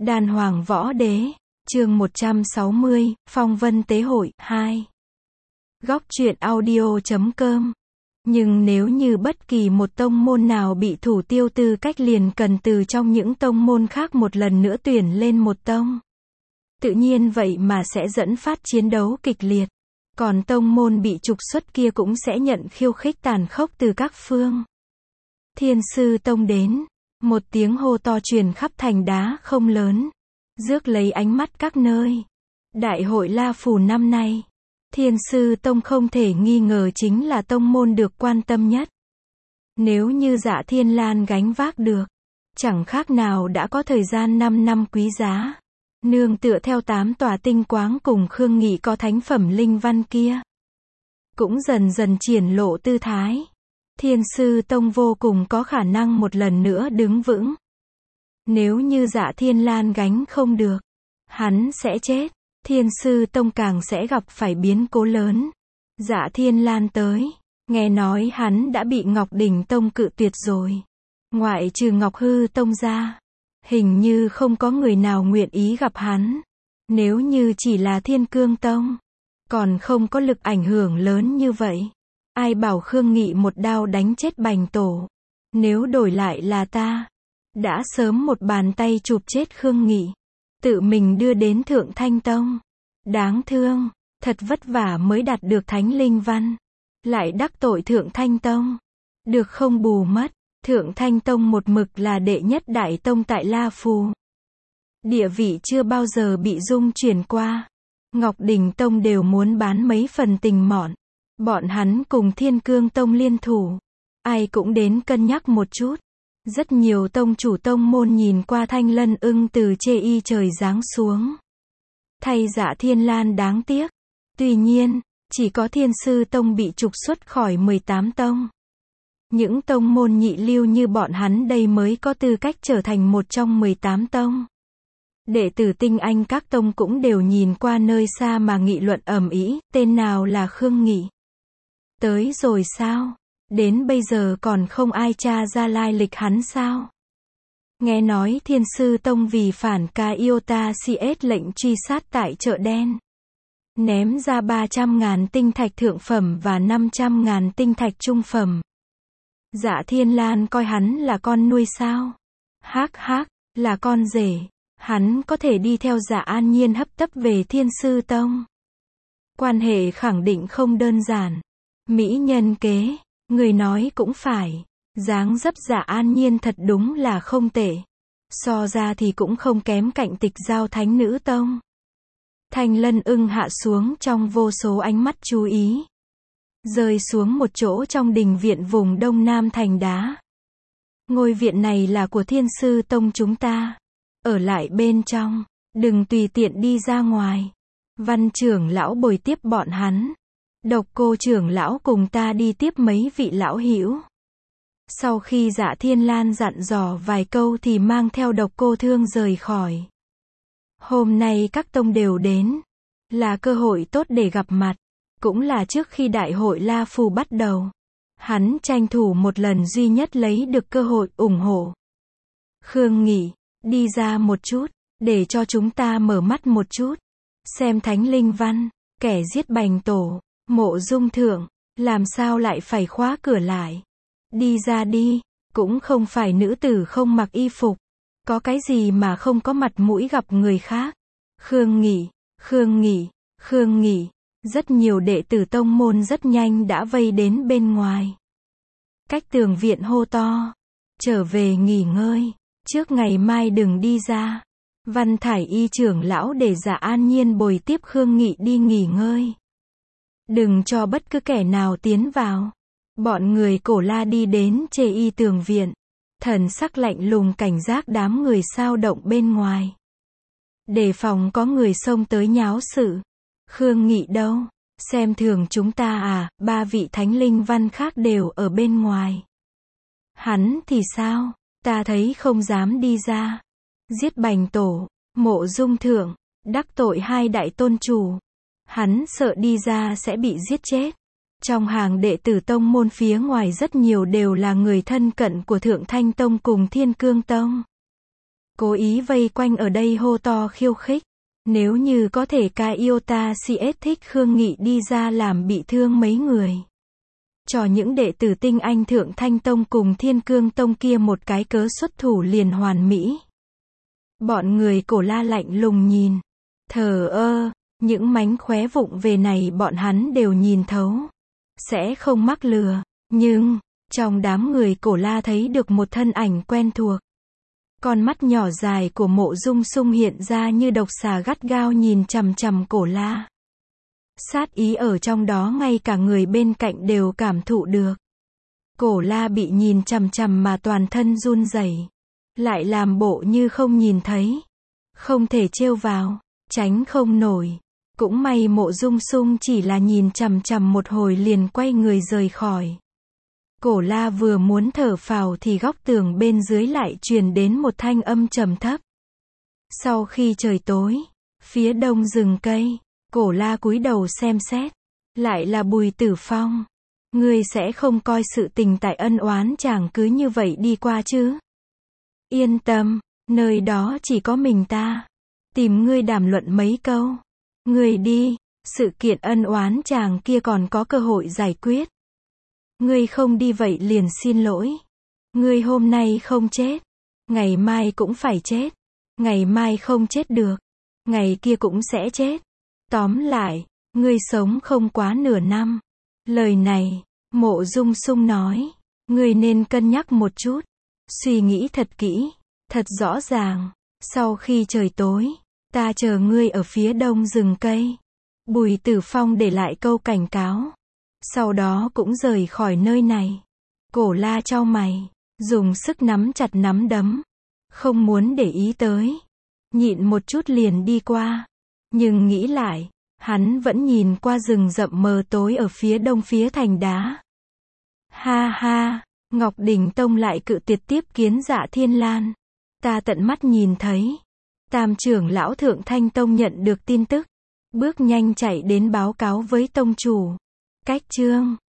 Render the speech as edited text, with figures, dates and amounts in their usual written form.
Đàn Hoàng Võ Đế, chương 160, Phong Vân Tế Hội, 2. Góc truyện audio.com. Nhưng nếu như bất kỳ một tông môn nào bị thủ tiêu tư cách liền cần từ trong những tông môn khác một lần nữa tuyển lên một tông. Tự nhiên vậy mà sẽ dẫn phát chiến đấu kịch liệt. Còn tông môn bị trục xuất kia cũng sẽ nhận khiêu khích tàn khốc từ các phương. Thiên Sư Tông đến. Một tiếng hô to truyền khắp thành đá không lớn, rước lấy ánh mắt các nơi. Đại hội La Phù năm nay, Thiên Sư Tông không thể nghi ngờ chính là tông môn được quan tâm nhất. Nếu như Dạ Thiên Lan gánh vác được, chẳng khác nào đã có thời gian 5 năm quý giá. Nương tựa theo 8 tòa tinh quáng cùng Khương Nghị có thánh phẩm linh văn kia, cũng dần dần triển lộ tư thái. Thiên Sư Tông vô cùng có khả năng một lần nữa đứng vững. Nếu như Dạ Thiên Lan gánh không được, hắn sẽ chết. Thiên Sư Tông càng sẽ gặp phải biến cố lớn. Dạ Thiên Lan tới, nghe nói hắn đã bị Ngọc Đỉnh Tông cự tuyệt rồi. Ngoại trừ Ngọc Hư Tông ra, hình như không có người nào nguyện ý gặp hắn. Nếu như chỉ là Thiên Cương Tông, còn không có lực ảnh hưởng lớn như vậy. Ai bảo Khương Nghị một đao đánh chết Bành Tổ. Nếu đổi lại là ta, đã sớm một bàn tay chụp chết Khương Nghị, tự mình đưa đến Thượng Thanh Tông. Đáng thương, thật vất vả mới đạt được thánh linh văn, lại đắc tội Thượng Thanh Tông. Được không bù mất. Thượng Thanh Tông một mực là đệ nhất đại tông tại La Phù. Địa vị chưa bao giờ bị dung chuyển qua. Ngọc Đỉnh Tông đều muốn bán mấy phần tình mọn. Bọn hắn cùng Thiên Cương Tông liên thủ, ai cũng đến cân nhắc một chút. Rất nhiều tông chủ tông môn nhìn qua Thanh Lân Ưng từ chê y trời giáng xuống. Thay Dạ Thiên Lan đáng tiếc. Tuy nhiên, chỉ có Thiên Sư Tông bị trục xuất khỏi 18 tông. Những tông môn nhị lưu như bọn hắn đây mới có tư cách trở thành một trong 18 tông. Đệ tử tinh anh các tông cũng đều nhìn qua nơi xa mà nghị luận ầm ĩ, tên nào là Khương Nghị. Tới rồi sao? Đến bây giờ còn không ai tra ra lai lịch hắn sao? Nghe nói Thiên Sư Tông vì phản ca Iota CS lệnh truy sát tại chợ đen. Ném ra 300.000 tinh thạch thượng phẩm và 500.000 tinh thạch trung phẩm. Dạ Thiên Lan coi hắn là con nuôi sao? Hắc hắc, là con rể. Hắn có thể đi theo Dạ An Nhiên hấp tấp về Thiên Sư Tông. Quan hệ khẳng định không đơn giản. Mỹ nhân kế, người nói cũng phải. Dáng dấp Dạ An Nhiên thật đúng là không tệ. So ra thì cũng không kém cạnh Tịch Giao Thánh Nữ Tông. Thanh Lân Ưng hạ xuống trong vô số ánh mắt chú ý. Rơi xuống một chỗ trong đình viện vùng đông nam thành đá. Ngôi viện này là của Thiên Sư Tông chúng ta. Ở lại bên trong, đừng tùy tiện đi ra ngoài. Văn trưởng lão bồi tiếp bọn hắn. Độc Cô trưởng lão cùng ta đi tiếp mấy vị lão hữu. Sau khi Dạ Thiên Lan dặn dò vài câu thì mang theo Độc Cô Thương rời khỏi. Hôm nay các tông đều đến, là cơ hội tốt để gặp mặt, cũng là trước khi đại hội La Phù bắt đầu. Hắn tranh thủ một lần duy nhất lấy được cơ hội ủng hộ. Khương Nghị, đi ra một chút, để cho chúng ta mở mắt một chút. Xem thánh linh văn, kẻ giết Bành Tổ, Mộ Dung Thượng, làm sao lại phải khóa cửa lại. Đi ra đi, cũng không phải nữ tử không mặc y phục. Có cái gì mà không có mặt mũi gặp người khác. Khương Nghị, Khương Nghị, Khương Nghị. Rất nhiều đệ tử tông môn rất nhanh đã vây đến bên ngoài. Cách tường viện hô to. Trở về nghỉ ngơi. Trước ngày mai đừng đi ra. Văn Thải Y trưởng lão để Dạ An Nhiên bồi tiếp Khương Nghị đi nghỉ ngơi. Đừng cho bất cứ kẻ nào tiến vào. Bọn người Cổ La đi đến chê y tường viện. Thần sắc lạnh lùng cảnh giác đám người sao động bên ngoài. Đề phòng có người xông tới nháo sự. Khương Nghị đâu? Xem thường chúng ta à? 3 vị thánh linh văn khác đều ở bên ngoài. Hắn thì sao? Ta thấy không dám đi ra. Giết Bành Tổ, Mộ Dung Thượng, đắc tội 2 đại tôn chủ. Hắn sợ đi ra sẽ bị giết chết. Trong hàng đệ tử tông môn phía ngoài rất nhiều đều là người thân cận của Thượng Thanh Tông cùng Thiên Cương Tông. cố ý vây quanh ở đây hô to khiêu khích. Nếu như có thể cái Iota CS thích Khương Nghị đi ra làm bị thương mấy người. Cho những đệ tử tinh anh Thượng Thanh Tông cùng Thiên Cương Tông kia một cái cớ xuất thủ liền hoàn mỹ. Bọn người Cổ La lạnh lùng nhìn. Thờ ơ, những mánh khóe vụng về này bọn hắn đều nhìn thấu. Sẽ không mắc lừa. Nhưng, trong đám người Cổ La thấy được một thân ảnh quen thuộc. Con mắt nhỏ dài của Mộ Dung Sung hiện ra như độc xà gắt gao nhìn chằm chằm Cổ La. Sát ý ở trong đó ngay cả người bên cạnh đều cảm thụ được. Cổ La bị nhìn chằm chằm mà toàn thân run rẩy, lại làm bộ như không nhìn thấy. Không thể trêu vào, tránh không nổi. Cũng may Mộ Dung Sung chỉ là nhìn chằm chằm một hồi liền quay người rời khỏi. Cổ La vừa muốn thở phào thì góc tường bên dưới lại truyền đến một thanh âm trầm thấp. Sau khi trời tối, phía đông rừng cây, Cổ La cúi đầu xem xét, lại là Bùi Tử Phong. Ngươi sẽ không coi sự tình tại ân oán chàng cứ như vậy đi qua chứ? Yên tâm, nơi đó chỉ có mình ta. Tìm ngươi đàm luận mấy câu. Ngươi đi, sự kiện ân oán chàng kia còn có cơ hội giải quyết. Ngươi không đi vậy liền xin lỗi. Ngươi hôm nay không chết, ngày mai cũng phải chết. Ngày mai không chết được, ngày kia cũng sẽ chết. Tóm lại, ngươi sống không quá nửa năm. Lời này, Mộ Dung Sung nói, ngươi nên cân nhắc một chút. Suy nghĩ thật kỹ, thật rõ ràng. Sau khi trời tối, ta chờ ngươi ở phía đông rừng cây. Bùi Tử Phong để lại câu cảnh cáo. Sau đó cũng rời khỏi nơi này. Cổ La chau mày, dùng sức nắm chặt nắm đấm. Không muốn để ý tới. Nhịn một chút liền đi qua. Nhưng nghĩ lại, hắn vẫn nhìn qua rừng rậm mờ tối ở phía đông phía thành đá. Ha ha, Ngọc Đỉnh Tông lại cự tuyệt tiếp kiến Dạ Thiên Lan. Ta tận mắt nhìn thấy. Tam trưởng lão Thượng Thanh Tông nhận được tin tức. Bước nhanh chạy đến báo cáo với tông chủ. Cách chương